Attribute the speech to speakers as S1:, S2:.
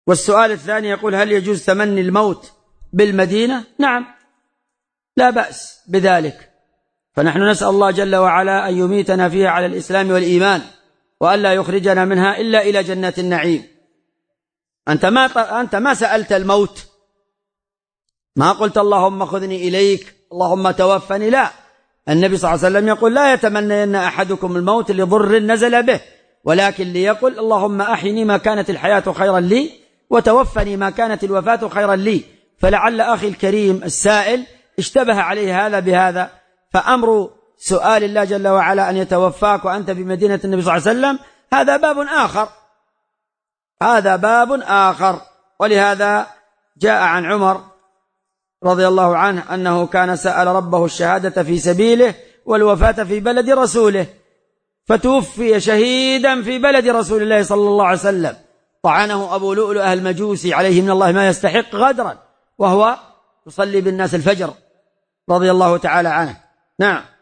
S1: والسؤال الثاني يقول: هل يجوز تمني الموت بالمدينة؟ نعم، لا بأس بذلك، فنحن نسأل الله جل وعلا أن يميتنا فيها على الإسلام والإيمان، وأن لا يخرجنا منها إلا إلى جنات النعيم. أنت ما سألت الموت، ما قلت اللهم خذني إليك، اللهم توفني، لا. النبي صلى الله عليه وسلم يقول: لا يتمنين أحدكم الموت لضر نزل به، ولكن ليقل اللهم أحيني ما كانت الحياة خيرا لي، وتوفني ما كانت الوفاة خيرا لي. فلعل أخي الكريم السائل اشتبه عليه هذا بهذا، فأمر سؤال الله جل وعلا أن يتوفاك وأنت بمدينة النبي صلى الله عليه وسلم هذا باب آخر، هذا باب آخر. ولهذا جاء عن عمر رضي الله عنه أنه كان سأل ربه الشهادة في سبيله والوفاة في بلد رسوله، فتوفي شهيدا في بلد رسول الله صلى الله عليه وسلم، طعنه أبو لؤلؤ المجوسي عليه من الله ما يستحق غدرا، وهو يصلي بالناس الفجر رضي الله تعالى عنه. نعم.